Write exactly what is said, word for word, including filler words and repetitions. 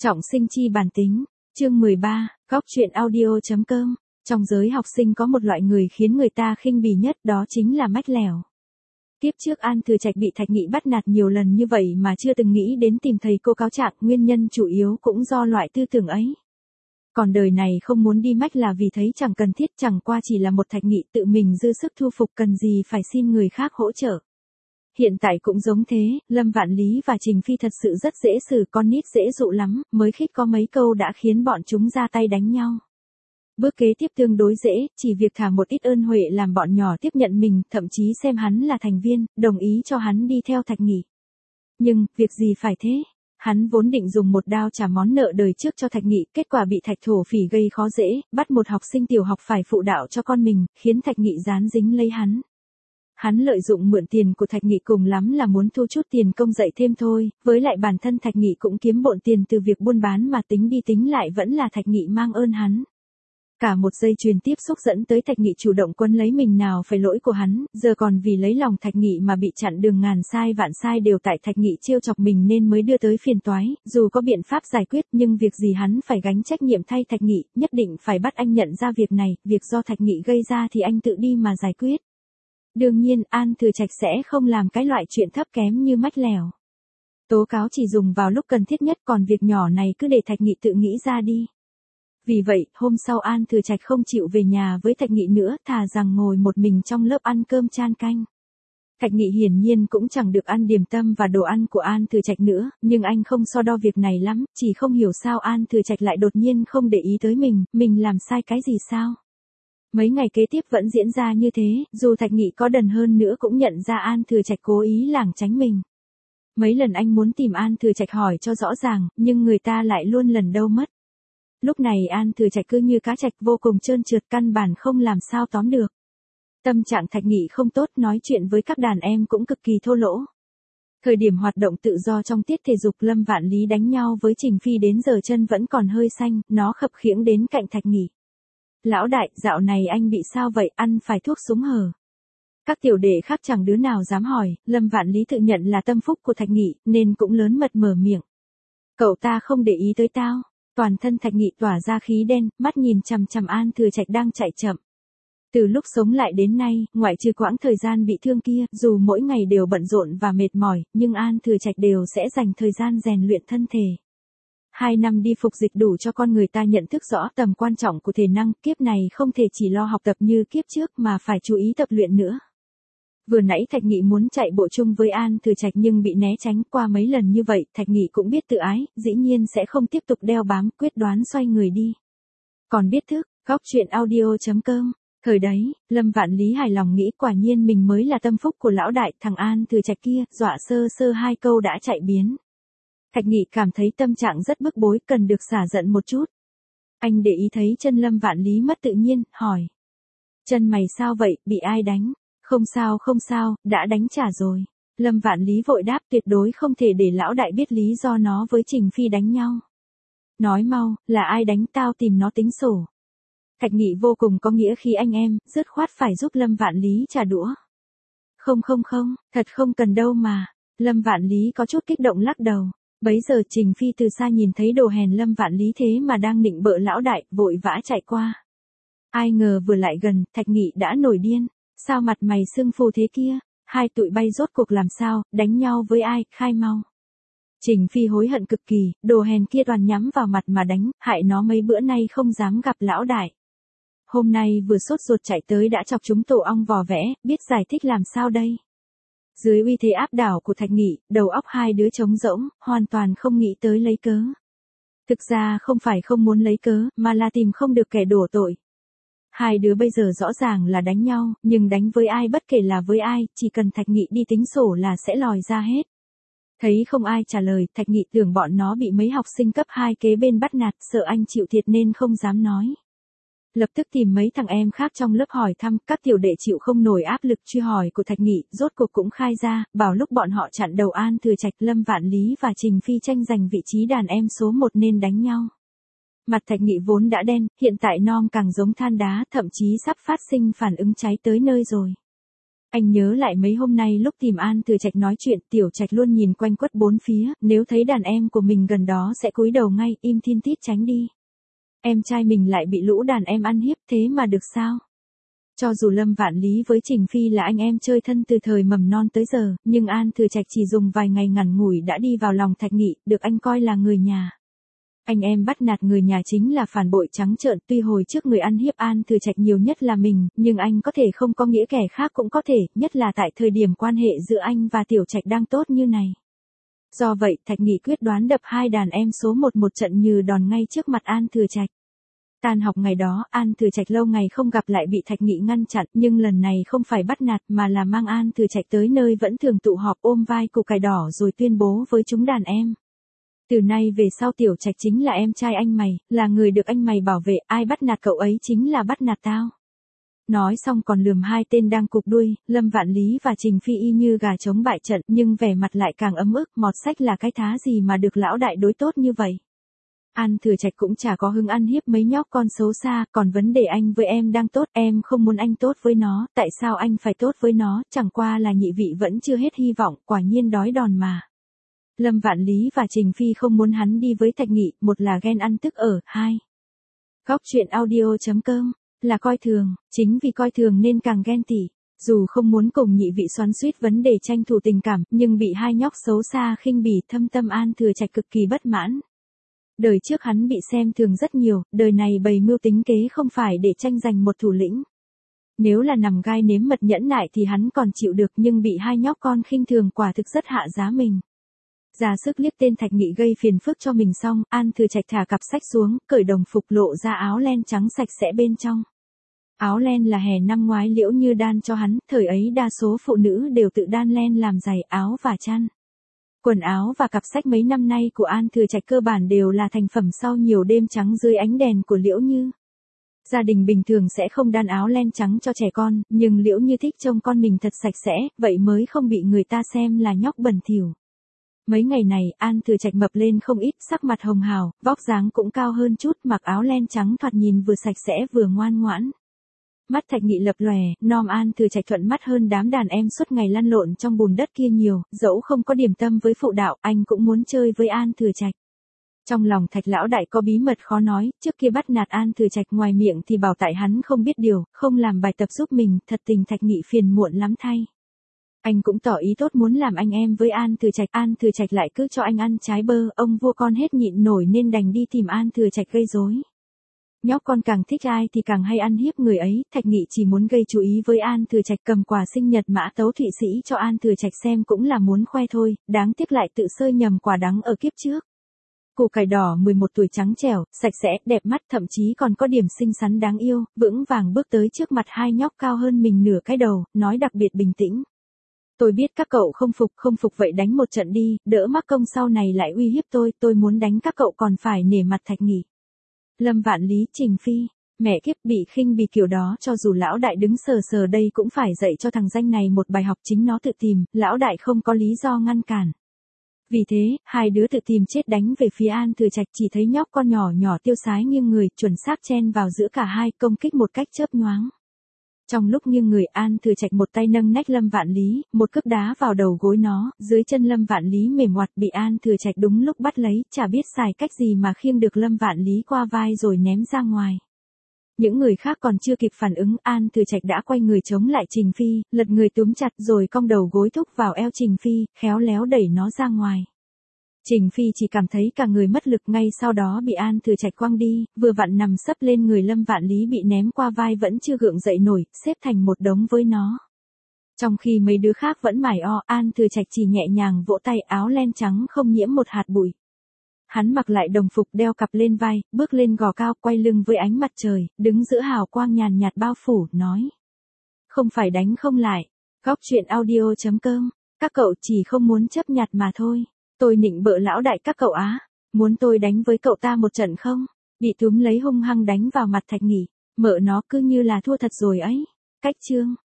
Trọng sinh chi bản tính, chương mười ba, góc truyện audio chấm com. Trong giới học sinh có một loại người khiến người ta khinh bỉ nhất, đó chính là mách lẻo. Tiếp trước An Thừa Trạch bị Thạch Nghị bắt nạt nhiều lần như vậy mà chưa từng nghĩ đến tìm thầy cô cáo trạng, nguyên nhân chủ yếu cũng do loại tư tưởng ấy. Còn đời này không muốn đi mách là vì thấy chẳng cần thiết, chẳng qua chỉ là một Thạch Nghị tự mình dư sức thu phục, cần gì phải xin người khác hỗ trợ. Hiện tại cũng giống thế, Lâm Vạn Lý và Trình Phi thật sự rất dễ xử, con nít dễ dụ lắm, mới khích có mấy câu đã khiến bọn chúng ra tay đánh nhau. Bước kế tiếp tương đối dễ, chỉ việc thả một ít ơn huệ làm bọn nhỏ tiếp nhận mình, thậm chí xem hắn là thành viên, đồng ý cho hắn đi theo Thạch Nghị. Nhưng, việc gì phải thế? Hắn vốn định dùng một đao trả món nợ đời trước cho Thạch Nghị, kết quả bị Thạch Thổ Phỉ gây khó dễ, bắt một học sinh tiểu học phải phụ đạo cho con mình, khiến Thạch Nghị dán dính lấy hắn. Hắn lợi dụng mượn tiền của Thạch Nghị, cùng lắm là muốn thu chút tiền công dạy thêm thôi, với lại bản thân Thạch Nghị cũng kiếm bộn tiền từ việc buôn bán, mà tính đi tính lại vẫn là Thạch Nghị mang ơn hắn. Cả một dây chuyền tiếp xúc dẫn tới Thạch Nghị chủ động quấn lấy mình, nào phải lỗi của hắn, giờ còn vì lấy lòng Thạch Nghị mà bị chặn đường, ngàn sai vạn sai đều tại Thạch Nghị trêu chọc mình nên mới đưa tới phiền toái, dù có biện pháp giải quyết nhưng việc gì hắn phải gánh trách nhiệm thay Thạch Nghị, nhất định phải bắt anh nhận ra việc này, việc do Thạch Nghị gây ra thì anh tự đi mà giải quyết. Đương nhiên, An Thừa Trạch sẽ không làm cái loại chuyện thấp kém như mách lẻo. Tố cáo chỉ dùng vào lúc cần thiết nhất, còn việc nhỏ này cứ để Thạch Nghị tự nghĩ ra đi. Vì vậy, hôm sau An Thừa Trạch không chịu về nhà với Thạch Nghị nữa, thà rằng ngồi một mình trong lớp ăn cơm chan canh. Thạch Nghị hiển nhiên cũng chẳng được ăn điểm tâm và đồ ăn của An Thừa Trạch nữa, nhưng anh không so đo việc này lắm, chỉ không hiểu sao An Thừa Trạch lại đột nhiên không để ý tới mình, mình làm sai cái gì sao? Mấy ngày kế tiếp vẫn diễn ra như thế, dù Thạch Nghị có đần hơn nữa cũng nhận ra An Thừa Trạch cố ý lảng tránh mình. Mấy lần anh muốn tìm An Thừa Trạch hỏi cho rõ ràng, nhưng người ta lại luôn lần đâu mất. Lúc này An Thừa Trạch cứ như cá trạch, vô cùng trơn trượt, căn bản không làm sao tóm được. Tâm trạng Thạch Nghị không tốt, nói chuyện với các đàn em cũng cực kỳ thô lỗ. Thời điểm hoạt động tự do trong tiết thể dục, Lâm Vạn Lý đánh nhau với Trình Phi đến giờ chân vẫn còn hơi xanh, nó khập khiễng đến cạnh Thạch Nghị. Lão đại, dạo này anh bị sao vậy, ăn phải thuốc súng hờ? Các tiểu đệ khác chẳng đứa nào dám hỏi, Lâm Vạn Lý tự nhận là tâm phúc của Thạch Nghị, nên cũng lớn mật mở miệng. Cậu ta không để ý tới tao. Toàn thân Thạch Nghị tỏa ra khí đen, mắt nhìn chằm chằm An Thừa Trạch đang chạy chậm. Từ lúc sống lại đến nay, ngoại trừ quãng thời gian bị thương kia, dù mỗi ngày đều bận rộn và mệt mỏi, nhưng An Thừa Trạch đều sẽ dành thời gian rèn luyện thân thể. Hai năm đi phục dịch đủ cho con người ta nhận thức rõ tầm quan trọng của thể năng, kiếp này không thể chỉ lo học tập như kiếp trước mà phải chú ý tập luyện nữa. Vừa nãy Thạch Nghị muốn chạy bộ chung với An Thừa Trạch nhưng bị né tránh, qua mấy lần như vậy, Thạch Nghị cũng biết tự ái, dĩ nhiên sẽ không tiếp tục đeo bám, quyết đoán xoay người đi. Còn biết thức, góc truyện audio chấm com. Thời đấy, Lâm Vạn Lý hài lòng nghĩ quả nhiên mình mới là tâm phúc của lão đại, thằng An Thừa Trạch kia, dọa sơ sơ hai câu đã chạy biến. Thạch Nghị cảm thấy tâm trạng rất bức bối, cần được xả giận một chút. Anh để ý thấy chân Lâm Vạn Lý mất tự nhiên, hỏi. Chân mày sao vậy, bị ai đánh? Không sao không sao, đã đánh trả rồi. Lâm Vạn Lý vội đáp, tuyệt đối không thể để lão đại biết lý do nó với Trình Phi đánh nhau. Nói mau, là ai đánh, tao tìm nó tính sổ. Thạch Nghị vô cùng có nghĩa khi anh em, dứt khoát phải giúp Lâm Vạn Lý trả đũa. Không không không, thật không cần đâu mà. Lâm Vạn Lý có chút kích động lắc đầu. Bấy giờ Trình Phi từ xa nhìn thấy đồ hèn Lâm Vạn Lý thế mà đang nịnh bợ lão đại, vội vã chạy qua. Ai ngờ vừa lại gần, Thạch Nghị đã nổi điên. Sao mặt mày sưng phù thế kia? Hai tụi bay rốt cuộc làm sao, đánh nhau với ai, khai mau. Trình Phi hối hận cực kỳ, đồ hèn kia toàn nhắm vào mặt mà đánh, hại nó mấy bữa nay không dám gặp lão đại. Hôm nay vừa sốt ruột chạy tới đã chọc chúng tổ ong vò vẽ, biết giải thích làm sao đây. Dưới uy thế áp đảo của Thạch Nghị, đầu óc hai đứa trống rỗng, hoàn toàn không nghĩ tới lấy cớ. Thực ra không phải không muốn lấy cớ, mà là tìm không được kẻ đổ tội. Hai đứa bây giờ rõ ràng là đánh nhau, nhưng đánh với ai bất kể là với ai, chỉ cần Thạch Nghị đi tính sổ là sẽ lòi ra hết. Thấy không ai trả lời, Thạch Nghị tưởng bọn nó bị mấy học sinh cấp hai kế bên bắt nạt, sợ anh chịu thiệt nên không dám nói. Lập tức tìm mấy thằng em khác trong lớp hỏi thăm, các tiểu đệ chịu không nổi áp lực truy hỏi của Thạch Nghị, rốt cuộc cũng khai ra, bảo lúc bọn họ chặn đầu An Thừa Trạch, Lâm Vạn Lý và Trình Phi tranh giành vị trí đàn em số một nên đánh nhau. Mặt Thạch Nghị vốn đã đen, hiện tại non càng giống than đá, thậm chí sắp phát sinh phản ứng cháy tới nơi rồi. Anh nhớ lại mấy hôm nay lúc tìm An Thừa Trạch nói chuyện, Tiểu Trạch luôn nhìn quanh quất bốn phía, nếu thấy đàn em của mình gần đó sẽ cúi đầu ngay, im thin tít tránh đi. Em trai mình lại bị lũ đàn em ăn hiếp, thế mà được sao? Cho dù Lâm Vạn Lý với Trình Phi là anh em chơi thân từ thời mầm non tới giờ, nhưng An Thừa Trạch chỉ dùng vài ngày ngắn ngủi đã đi vào lòng Thạch Nghị, được anh coi là người nhà. Anh em bắt nạt người nhà chính là phản bội trắng trợn, tuy hồi trước người ăn hiếp An Thừa Trạch nhiều nhất là mình, nhưng anh có thể không có nghĩa kẻ khác cũng có thể, nhất là tại thời điểm quan hệ giữa anh và Tiểu Trạch đang tốt như này. Do vậy, Thạch Nghị quyết đoán đập hai đàn em số một một trận như đòn ngay trước mặt An Thừa Trạch. Tan học ngày đó, An Thừa Trạch lâu ngày không gặp lại bị Thạch Nghị ngăn chặn, nhưng lần này không phải bắt nạt mà là mang An Thừa Trạch tới nơi vẫn thường tụ họp ôm vai củ cải đỏ rồi tuyên bố với chúng đàn em. Từ nay về sau Tiểu Trạch chính là em trai anh mày, là người được anh mày bảo vệ, ai bắt nạt cậu ấy chính là bắt nạt tao. Nói xong còn lườm hai tên đang cụp đuôi, Lâm Vạn Lý và Trình Phi y như gà trống bại trận, nhưng vẻ mặt lại càng ấm ức, mọt sách là cái thá gì mà được lão đại đối tốt như vậy. An Thừa Trạch cũng chả có hứng ăn hiếp mấy nhóc con xấu xa, còn vấn đề anh với em đang tốt, em không muốn anh tốt với nó, tại sao anh phải tốt với nó, chẳng qua là nhị vị vẫn chưa hết hy vọng, quả nhiên đói đòn mà. Lâm Vạn Lý và Trình Phi không muốn hắn đi với Thạch Nghị, một là ghen ăn tức ở, hai. Góc truyện audio chấm com, là coi thường, chính vì coi thường nên càng ghen tị. Dù không muốn cùng nhị vị xoắn xuýt vấn đề tranh thủ tình cảm, nhưng bị hai nhóc xấu xa khinh bỉ thâm tâm An Thừa Trạch cực kỳ bất mãn. Đời trước hắn bị xem thường rất nhiều, đời này bày mưu tính kế không phải để tranh giành một thủ lĩnh. Nếu là nằm gai nếm mật nhẫn nại thì hắn còn chịu được, nhưng bị hai nhóc con khinh thường quả thực rất hạ giá mình. Ra sức liếc tên Thạch Nghị gây phiền phức cho mình xong, An Thừa Trạch thả cặp sách xuống, cởi đồng phục lộ ra áo len trắng sạch sẽ bên trong. Áo len là hè năm ngoái Liễu Như đan cho hắn, thời ấy đa số phụ nữ đều tự đan len làm giày, áo và chăn. Quần áo và cặp sách mấy năm nay của An Thừa Trạch cơ bản đều là thành phẩm sau nhiều đêm trắng dưới ánh đèn của Liễu Như. Gia đình bình thường sẽ không đan áo len trắng cho trẻ con, nhưng Liễu Như thích trông con mình thật sạch sẽ, vậy mới không bị người ta xem là nhóc bẩn thỉu. Mấy ngày này, An Thừa Trạch mập lên không ít, sắc mặt hồng hào, vóc dáng cũng cao hơn chút, mặc áo len trắng thoạt nhìn vừa sạch sẽ vừa ngoan ngoãn. Mắt Thạch Nghị lập lòe, nom An Thừa Trạch thuận mắt hơn đám đàn em suốt ngày lăn lộn trong bùn đất kia nhiều, dẫu không có điểm tâm với phụ đạo, anh cũng muốn chơi với An Thừa Trạch. Trong lòng Thạch lão đại có bí mật khó nói, trước kia bắt nạt An Thừa Trạch ngoài miệng thì bảo tại hắn không biết điều, không làm bài tập giúp mình, thật tình Thạch Nghị phiền muộn lắm thay. Anh cũng tỏ ý tốt muốn làm anh em với An Thừa Trạch, An Thừa Trạch lại cứ cho anh ăn trái bơ, ông vua con hết nhịn nổi nên đành đi tìm An Thừa Trạch gây rối. Nhóc con càng thích ai thì càng hay ăn hiếp người ấy, Thạch Nghị chỉ muốn gây chú ý với An Thừa Trạch, cầm quà sinh nhật Mã Tấu Thụy Sĩ cho An Thừa Trạch xem cũng là muốn khoe thôi, đáng tiếc lại tự sơi nhầm quả đắng ở kiếp trước. Củ cải đỏ mười một tuổi trắng trẻo, sạch sẽ, đẹp mắt, thậm chí còn có điểm xinh xắn đáng yêu, vững vàng bước tới trước mặt hai nhóc cao hơn mình nửa cái đầu, nói đặc biệt bình tĩnh. Tôi biết các cậu không phục, không phục vậy đánh một trận đi, đỡ mắc công sau này lại uy hiếp tôi, tôi muốn đánh các cậu còn phải nể mặt Thạch Nghị. Lâm Vạn Lý, Trình Phi, mẹ kiếp, bị khinh bỉ kiểu đó cho dù lão đại đứng sờ sờ đây cũng phải dạy cho thằng danh này một bài học, chính nó tự tìm, lão đại không có lý do ngăn cản. Vì thế, hai đứa tự tìm chết đánh về phía An Thừa Trạch, chỉ thấy nhóc con nhỏ nhỏ tiêu sái nghiêng người, chuẩn xác chen vào giữa cả hai, công kích một cách chớp nhoáng. Trong lúc nghiêng người, An Thừa Trạch một tay nâng nách Lâm Vạn Lý, một cước đá vào đầu gối nó, dưới chân Lâm Vạn Lý mềm oặt, bị An Thừa Trạch đúng lúc bắt lấy, chả biết xài cách gì mà khiêng được Lâm Vạn Lý qua vai rồi ném ra ngoài. Những người khác còn chưa kịp phản ứng, An Thừa Trạch đã quay người chống lại Trình Phi, lật người túm chặt rồi cong đầu gối thúc vào eo Trình Phi, khéo léo đẩy nó ra ngoài. Trình Phi chỉ cảm thấy cả người mất lực, ngay sau đó bị An Thừa Trạch quăng đi, vừa vặn nằm sấp lên người Lâm Vạn Lý bị ném qua vai vẫn chưa gượng dậy nổi, xếp thành một đống với nó. Trong khi mấy đứa khác vẫn mải o, An Thừa Trạch chỉ nhẹ nhàng vỗ tay, áo len trắng không nhiễm một hạt bụi. Hắn mặc lại đồng phục, đeo cặp lên vai, bước lên gò cao, quay lưng với ánh mặt trời, đứng giữa hào quang nhàn nhạt bao phủ, nói. Không phải đánh không lại. Góc truyện audio chấm com, các cậu chỉ không muốn chấp nhặt mà thôi. Tôi nịnh bợ lão đại các cậu á, muốn tôi đánh với cậu ta một trận không? Bị túm lấy hung hăng đánh vào mặt Thạch Nghị, mợ nó cứ như là thua thật rồi ấy. Cách chương.